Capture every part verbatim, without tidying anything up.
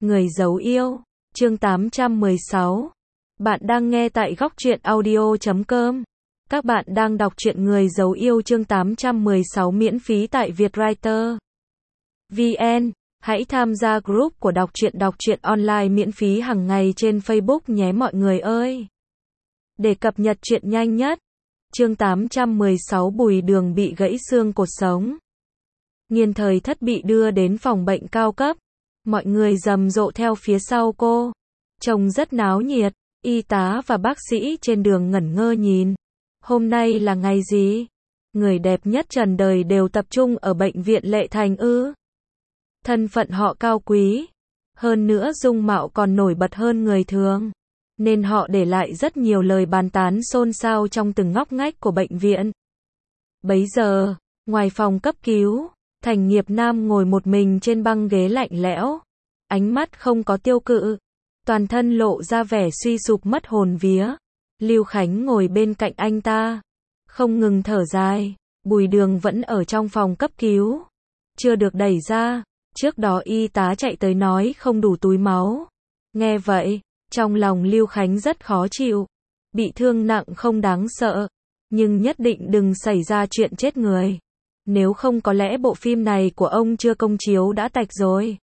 Người giấu yêu, chương tám trăm mười sáu. Bạn đang nghe tại góc truyện audio chấm com. Các bạn đang đọc truyện Người giấu yêu chương tám trăm mười sáu miễn phí tại Vietwriter chấm vn. Hãy tham gia group của đọc truyện đọc truyện online miễn phí hàng ngày trên Facebook nhé mọi người ơi. Để cập nhật truyện nhanh nhất. Chương tám trăm mười sáu Bùi Đường bị gãy xương cột sống. Nghiên Thời Thất bị đưa đến phòng bệnh cao cấp. Mọi người rầm rộ theo phía sau cô. Trông rất náo nhiệt, y tá và bác sĩ trên đường ngẩn ngơ nhìn. Hôm nay là ngày gì? Người đẹp nhất trần đời đều tập trung ở bệnh viện Lệ Thành ư? Thân phận họ cao quý, hơn nữa dung mạo còn nổi bật hơn người thường, nên họ để lại rất nhiều lời bàn tán xôn xao trong từng ngóc ngách của bệnh viện. Bấy giờ, ngoài phòng cấp cứu, Thành Nghiệp Nam ngồi một mình trên băng ghế lạnh lẽo, ánh mắt không có tiêu cự, toàn thân lộ ra vẻ suy sụp mất hồn vía. Lưu Khánh ngồi bên cạnh anh ta, không ngừng thở dài. Bùi Đường vẫn ở trong phòng cấp cứu, chưa được đẩy ra. Trước đó y tá chạy tới nói không đủ túi máu. Nghe vậy, trong lòng Lưu Khánh rất khó chịu. Bị thương nặng không đáng sợ, nhưng nhất định đừng xảy ra chuyện chết người. Nếu không có lẽ bộ phim này của ông chưa công chiếu đã tạch rồi.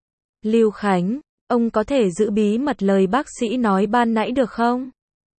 Lưu Khánh, ông có thể giữ bí mật lời bác sĩ nói ban nãy được không?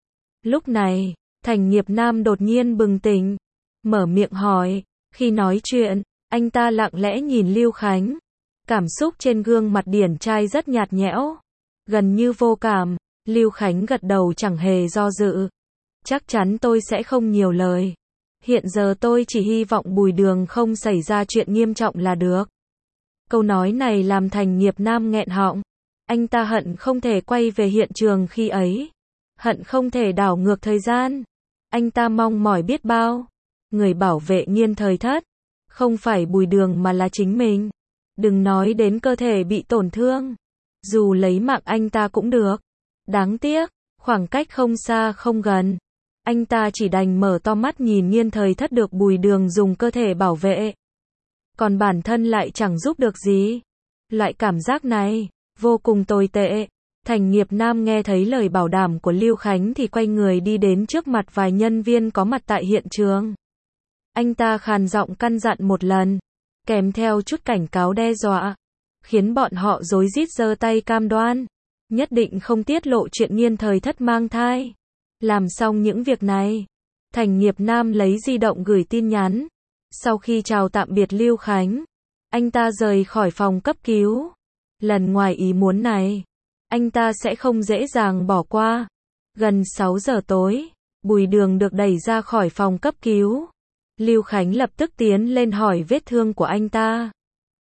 Lúc này, Thành Nghiệp Nam đột nhiên bừng tỉnh, mở miệng hỏi. Khi nói chuyện, anh ta lặng lẽ nhìn Lưu Khánh. Cảm xúc trên gương mặt điển trai rất nhạt nhẽo, gần như vô cảm. Lưu Khánh gật đầu chẳng hề do dự. Chắc chắn tôi sẽ không nhiều lời. Hiện giờ tôi chỉ hy vọng Bùi Đường không xảy ra chuyện nghiêm trọng là được. Câu nói này làm Thành Nghiệp Nam nghẹn họng. Anh ta hận không thể quay về hiện trường khi ấy. Hận không thể đảo ngược thời gian. Anh ta mong mỏi biết bao. Người bảo vệ Nghiên Thời Thất không phải Bùi Đường mà là chính mình. Đừng nói đến cơ thể bị tổn thương, dù lấy mạng anh ta cũng được. Đáng tiếc, khoảng cách không xa không gần. Anh ta chỉ đành mở to mắt nhìn Nghiên Thời Thất được Bùi Đường dùng cơ thể bảo vệ. Còn bản thân lại chẳng giúp được gì. Loại cảm giác này, vô cùng tồi tệ. Thành Nghiệp Nam nghe thấy lời bảo đảm của Lưu Khánh thì quay người đi đến trước mặt vài nhân viên có mặt tại hiện trường. Anh ta khàn giọng căn dặn một lần, kèm theo chút cảnh cáo đe dọa, khiến bọn họ rối rít giơ tay cam đoan, nhất định không tiết lộ chuyện Nghiên Thời Thất mang thai. Làm xong những việc này, Thành Nghiệp Nam lấy di động gửi tin nhắn. Sau khi chào tạm biệt Lưu Khánh, anh ta rời khỏi phòng cấp cứu. Lần ngoài ý muốn này, anh ta sẽ không dễ dàng bỏ qua. Gần sáu giờ tối, Bùi Đường được đẩy ra khỏi phòng cấp cứu. Lưu Khánh lập tức tiến lên hỏi vết thương của anh ta.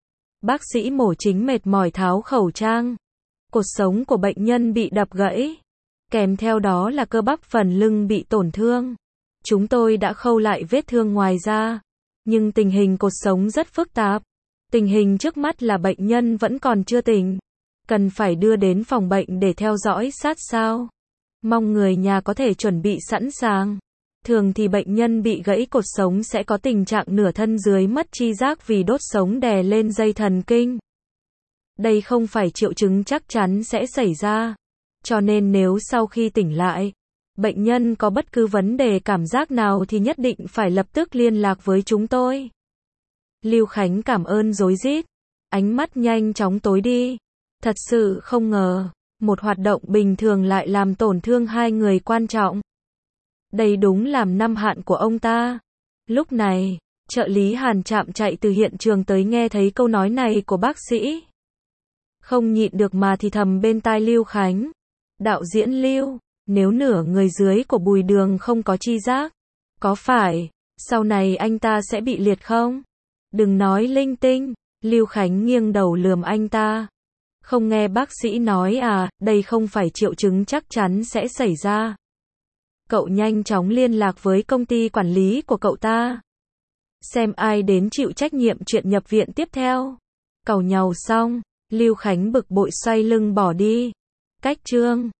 Bác sĩ mổ chính mệt mỏi tháo khẩu trang. Cột sống của bệnh nhân bị đập gãy, kèm theo đó là cơ bắp phần lưng bị tổn thương. Chúng tôi đã khâu lại vết thương ngoài da, nhưng tình hình cột sống rất phức tạp. Tình hình trước mắt là bệnh nhân vẫn còn chưa tỉnh, cần phải đưa đến phòng bệnh để theo dõi sát sao. Mong người nhà có thể chuẩn bị sẵn sàng. Thường thì bệnh nhân bị gãy cột sống sẽ có tình trạng nửa thân dưới mất tri giác vì đốt sống đè lên dây thần kinh. Đây không phải triệu chứng chắc chắn sẽ xảy ra. Cho nên nếu sau khi tỉnh lại, bệnh nhân có bất cứ vấn đề cảm giác nào thì nhất định phải lập tức liên lạc với chúng tôi. Lưu Khánh cảm ơn rối rít, ánh mắt nhanh chóng tối đi. Thật sự không ngờ, một hoạt động bình thường lại làm tổn thương hai người quan trọng. Đây đúng làm năm hạn của ông ta. Lúc này, trợ lý Hàn Trạm chạy từ hiện trường tới nghe thấy câu nói này của bác sĩ. Không nhịn được mà thì thầm bên tai Lưu Khánh. Đạo diễn Lưu, nếu nửa người dưới của Bùi Đường không có tri giác, có phải, sau này anh ta sẽ bị liệt không? Đừng nói linh tinh. Lưu Khánh nghiêng đầu lườm anh ta. Không nghe bác sĩ nói à, đây không phải triệu chứng chắc chắn sẽ xảy ra. Cậu nhanh chóng liên lạc với công ty quản lý của cậu ta, xem ai đến chịu trách nhiệm chuyện nhập viện tiếp theo. Càu nhàu xong, Lưu Khánh bực bội xoay lưng bỏ đi. Cách chương